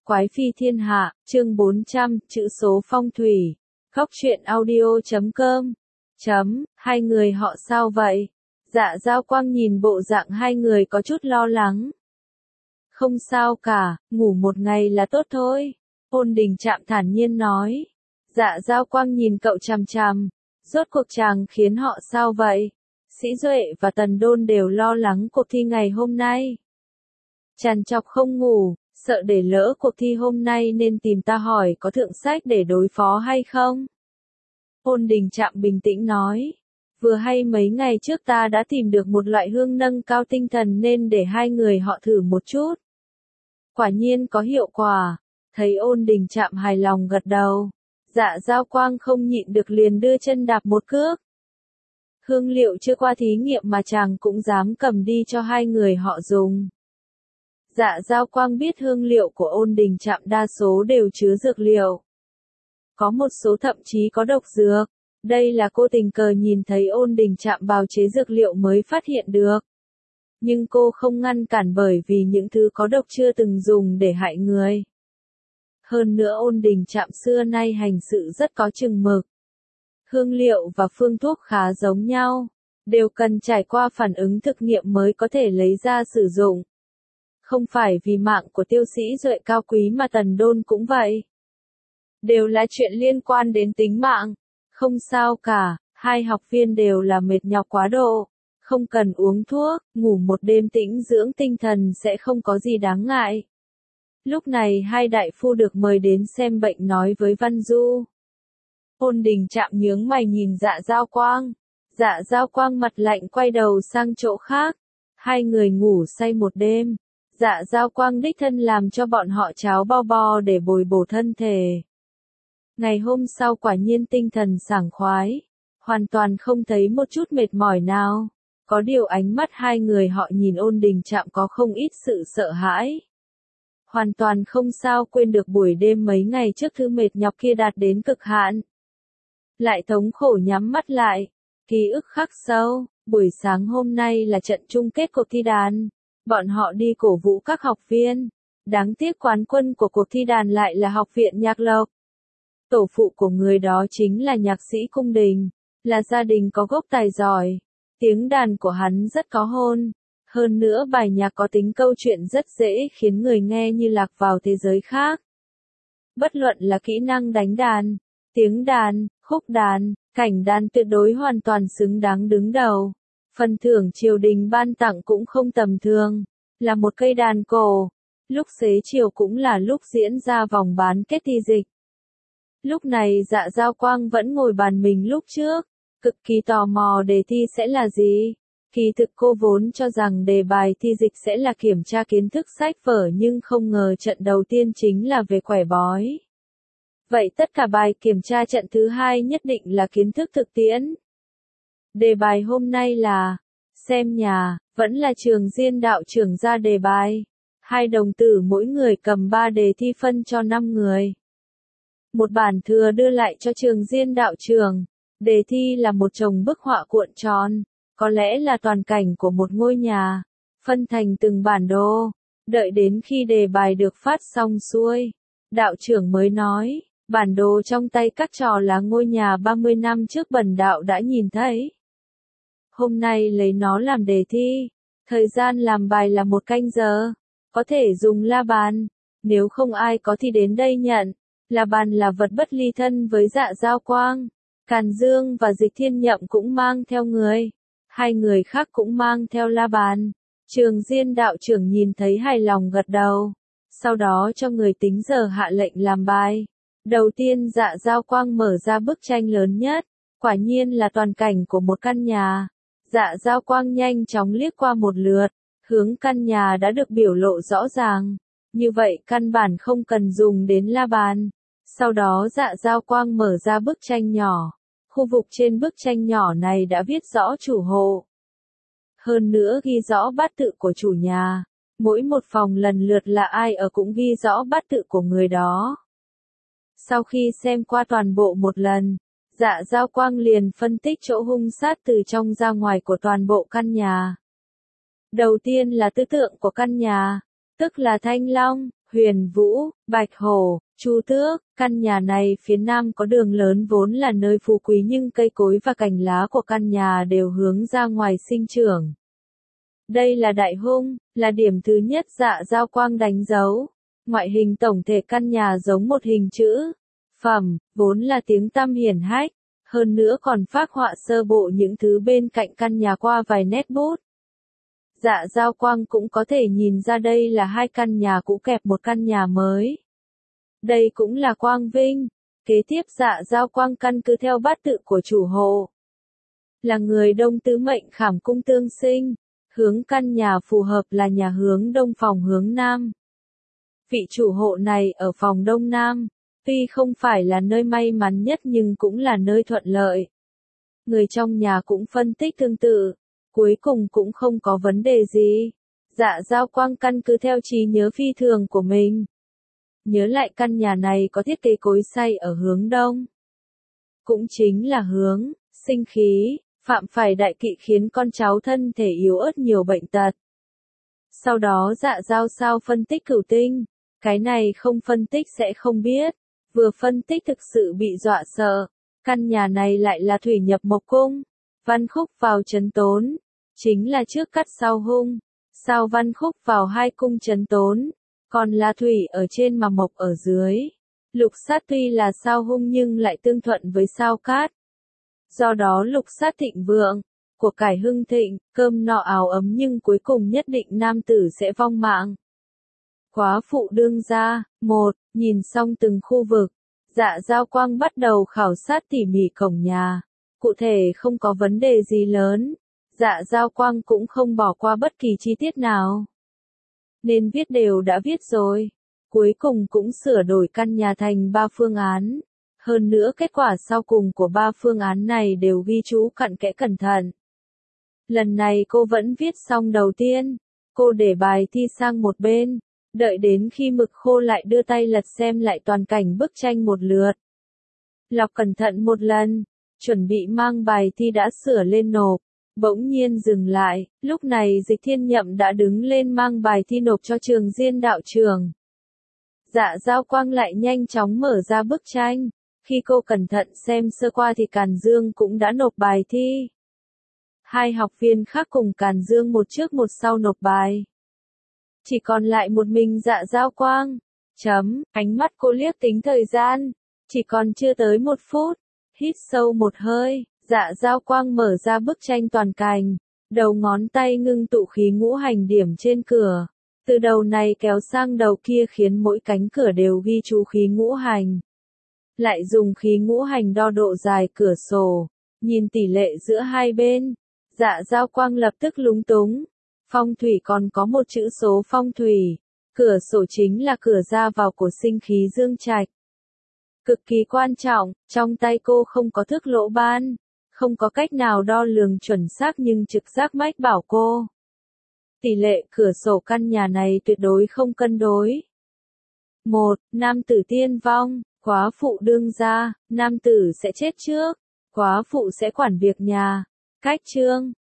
Quái phi thiên hạ, chương 400, chữ số phong thủy. Góc truyện audio.com. Hai người họ sao vậy? Dạ Giao Quang nhìn bộ dạng hai người có chút lo lắng. Không sao cả, ngủ một ngày là tốt thôi. Ôn Đình Trạm thản nhiên nói. Dạ Giao Quang nhìn cậu chằm chằm. Rốt cuộc chàng khiến họ sao vậy? Sĩ Duệ và Tần Đôn đều lo lắng cuộc thi ngày hôm nay. Trằn trọc không ngủ, sợ để lỡ cuộc thi hôm nay nên tìm ta hỏi có thượng sách để đối phó hay không? Ôn Đình Trạm bình tĩnh nói. Vừa hay mấy ngày trước ta đã tìm được một loại hương nâng cao tinh thần nên để hai người họ thử một chút. Quả nhiên có hiệu quả. Thấy Ôn Đình Trạm hài lòng gật đầu. Dạ Giao Quang không nhịn được liền đưa chân đạp một cước. Hương liệu chưa qua thí nghiệm mà chàng cũng dám cầm đi cho hai người họ dùng. Dạ Giao Quang biết hương liệu của Ôn Đình Trạm đa số đều chứa dược liệu. Có một số thậm chí có độc dược. Đây là cô tình cờ nhìn thấy Ôn Đình Trạm bào chế dược liệu mới phát hiện được. Nhưng cô không ngăn cản bởi vì những thứ có độc chưa từng dùng để hại người. Hơn nữa Ôn Đình Trạm xưa nay hành sự rất có chừng mực. Hương liệu và phương thuốc khá giống nhau, đều cần trải qua phản ứng thực nghiệm mới có thể lấy ra sử dụng. Không phải vì mạng của Tiêu Sĩ Duệ cao quý mà Tần Đôn cũng vậy. Đều là chuyện liên quan đến tính mạng. Không sao cả, hai học viên đều là mệt nhọc quá độ. Không cần uống thuốc, ngủ một đêm tĩnh dưỡng tinh thần sẽ không có gì đáng ngại. Lúc này hai đại phu được mời đến xem bệnh nói với Văn Du. Ôn Đình Trạm nhướng mày nhìn Dạ Giao Quang. Dạ Giao Quang mặt lạnh quay đầu sang chỗ khác. Hai người ngủ say một đêm. Dạ Giao Quang đích thân làm cho bọn họ cháo bo bo để bồi bổ thân thể. Ngày hôm sau quả nhiên tinh thần sảng khoái. Hoàn toàn không thấy một chút mệt mỏi nào. Có điều ánh mắt hai người họ nhìn Ôn Đình Trạm có không ít sự sợ hãi. Hoàn toàn không sao quên được buổi đêm mấy ngày trước thứ mệt nhọc kia đạt đến cực hạn. Lại thống khổ nhắm mắt lại. Ký ức khắc sâu. Buổi sáng hôm nay là trận chung kết cuộc thi đàn. Bọn họ đi cổ vũ các học viên. Đáng tiếc quán quân của cuộc thi đàn lại là Học viện Nhạc Lộc. Tổ phụ của người đó chính là nhạc sĩ cung đình. Là gia đình có gốc tài giỏi. Tiếng đàn của hắn rất có hồn. Hơn nữa bài nhạc có tính câu chuyện rất dễ khiến người nghe như lạc vào thế giới khác. Bất luận là kỹ năng đánh đàn, tiếng đàn, khúc đàn, cảnh đàn tuyệt đối hoàn toàn xứng đáng đứng đầu. Phần thưởng triều đình ban tặng cũng không tầm thường, là một cây đàn cổ. Lúc xế chiều cũng là lúc diễn ra vòng bán kết thi dịch. Lúc này Dạ Giao Quang vẫn ngồi bàn mình lúc trước, cực kỳ tò mò đề thi sẽ là gì. Kỳ thực cô vốn cho rằng đề bài thi dịch sẽ là kiểm tra kiến thức sách vở nhưng không ngờ trận đầu tiên chính là về quẻ bói. Vậy tất cả bài kiểm tra trận thứ hai nhất định là kiến thức thực tiễn. Đề bài hôm nay là, xem nhà, vẫn là Trường Diên đạo trưởng ra đề bài. Hai đồng tử mỗi người cầm 3 đề thi phân cho 5 người. Một bản thừa đưa lại cho Trường Diên đạo trưởng. Đề thi là một chồng bức họa cuộn tròn. Có lẽ là toàn cảnh của một ngôi nhà. Phân thành từng bản đồ. Đợi đến khi đề bài được phát xong xuôi. Đạo trưởng mới nói. Bản đồ trong tay các trò là ngôi nhà 30 năm trước bần đạo đã nhìn thấy. Hôm nay lấy nó làm đề thi. Thời gian làm bài là 1 canh giờ. Có thể dùng la bàn. Nếu không ai có thì đến đây nhận. La bàn là vật bất ly thân với Dạ Giao Quang. Càn Dương và Dịch Thiên Nhậm cũng mang theo người. Hai người khác cũng mang theo la bàn. Trường Diên đạo trưởng nhìn thấy hài lòng gật đầu. Sau đó cho người tính giờ hạ lệnh làm bài. Đầu tiên Dạ Giao Quang mở ra bức tranh lớn nhất. Quả nhiên là toàn cảnh của một căn nhà. Dạ Giao Quang nhanh chóng liếc qua một lượt. Hướng căn nhà đã được biểu lộ rõ ràng. Như vậy căn bản không cần dùng đến la bàn. Sau đó Dạ Giao Quang mở ra bức tranh nhỏ. Khu vực trên bức tranh nhỏ này đã viết rõ chủ hộ. Hơn nữa ghi rõ bát tự của chủ nhà. Mỗi một phòng lần lượt là ai ở cũng ghi rõ bát tự của người đó. Sau khi xem qua toàn bộ một lần, Dạ Giao Quang liền phân tích chỗ hung sát từ trong ra ngoài của toàn bộ căn nhà. Đầu tiên là tư tượng của căn nhà, tức là thanh long, Huyền Vũ, Bạch Hổ, Chu Tước, căn nhà này phía nam có đường lớn vốn là nơi phú quý nhưng cây cối và cành lá của căn nhà đều hướng ra ngoài sinh trưởng. Đây là đại hung, là điểm thứ nhất Dạ Dao Quang đánh dấu. Ngoại hình tổng thể căn nhà giống một hình chữ. Phẩm, vốn là tiếng tăm hiển hách, hơn nữa còn phác họa sơ bộ những thứ bên cạnh căn nhà qua vài nét bút. Dạ Dao Quang cũng có thể nhìn ra đây là hai căn nhà cũ kẹp một căn nhà mới. Đây cũng là quang vinh. Kế tiếp Dạ Dao Quang căn cứ theo bát tự của chủ hộ. Là người đông tứ mệnh khảm cung tương sinh. Hướng căn nhà phù hợp là nhà hướng đông phòng hướng nam. Vị chủ hộ này ở phòng đông nam. Tuy không phải là nơi may mắn nhất nhưng cũng là nơi thuận lợi. Người trong nhà cũng phân tích tương tự. Cuối cùng cũng không có vấn đề gì. Dạ Dao Quang căn cứ theo trí nhớ phi thường của mình. Nhớ lại căn nhà này có thiết kế cối xay ở hướng đông. Cũng chính là hướng, sinh khí, phạm phải đại kỵ khiến con cháu thân thể yếu ớt nhiều bệnh tật. Sau đó Dạ Dao sao phân tích cửu tinh. Cái này không phân tích sẽ không biết. Vừa phân tích thực sự bị dọa sợ. Căn nhà này lại là thủy nhập mộc cung. Văn khúc vào trấn tốn. Chính là trước cắt sau hung. Sao văn khúc vào hai cung trấn tốn. Còn là thủy ở trên mà mộc ở dưới. Lục sát tuy là sao hung nhưng lại tương thuận với sao cát. Do đó lục sát thịnh vượng. Của cải hưng thịnh, cơm no áo ấm nhưng cuối cùng nhất định nam tử sẽ vong mạng. Quá phụ đương gia. Nhìn xong từng khu vực. Dạ Dao Quang bắt đầu khảo sát tỉ mỉ cổng nhà. Cụ thể không có vấn đề gì lớn. Dạ Dao Quang cũng không bỏ qua bất kỳ chi tiết nào. Nên viết đều đã viết rồi. Cuối cùng cũng sửa đổi căn nhà thành 3 phương án. Hơn nữa kết quả sau cùng của 3 phương án này đều ghi chú cặn kẽ cẩn thận. Lần này cô vẫn viết xong đầu tiên. Cô để bài thi sang một bên. Đợi đến khi mực khô lại đưa tay lật xem lại toàn cảnh bức tranh một lượt. Lọc cẩn thận một lần. Chuẩn bị mang bài thi đã sửa lên nộp. Bỗng nhiên dừng lại, lúc này Dịch Thiên Nhậm đã đứng lên mang bài thi nộp cho Trường Diên đạo trưởng. Dạ Dao Quang lại nhanh chóng mở ra bức tranh. Khi cô cẩn thận xem sơ qua thì Càn Dương cũng đã nộp bài thi. Hai học viên khác cùng Càn Dương một trước một sau nộp bài. Chỉ còn lại một mình Dạ Dao Quang. Ánh mắt cô liếc tính thời gian. Chỉ còn chưa tới 1 phút. Hít sâu một hơi. Dạ Dao Quang mở ra bức tranh toàn cảnh. Đầu ngón tay ngưng tụ khí ngũ hành điểm trên cửa. Từ đầu này kéo sang đầu kia khiến mỗi cánh cửa đều ghi chú khí ngũ hành. Lại dùng khí ngũ hành đo độ dài cửa sổ. Nhìn tỷ lệ giữa hai bên. Dạ Dao Quang lập tức lúng túng. Phong thủy còn có một chữ số phong thủy. Cửa sổ chính là cửa ra vào của sinh khí dương trạch. Cực kỳ quan trọng, trong tay cô không có thước lỗ ban. Không có cách nào đo lường chuẩn xác nhưng trực giác mách bảo cô. Tỷ lệ cửa sổ căn nhà này tuyệt đối không cân đối. 1. Nam tử tiên vong, quá phụ đương gia, nam tử sẽ chết trước. Quá phụ sẽ quản việc nhà. Cách chương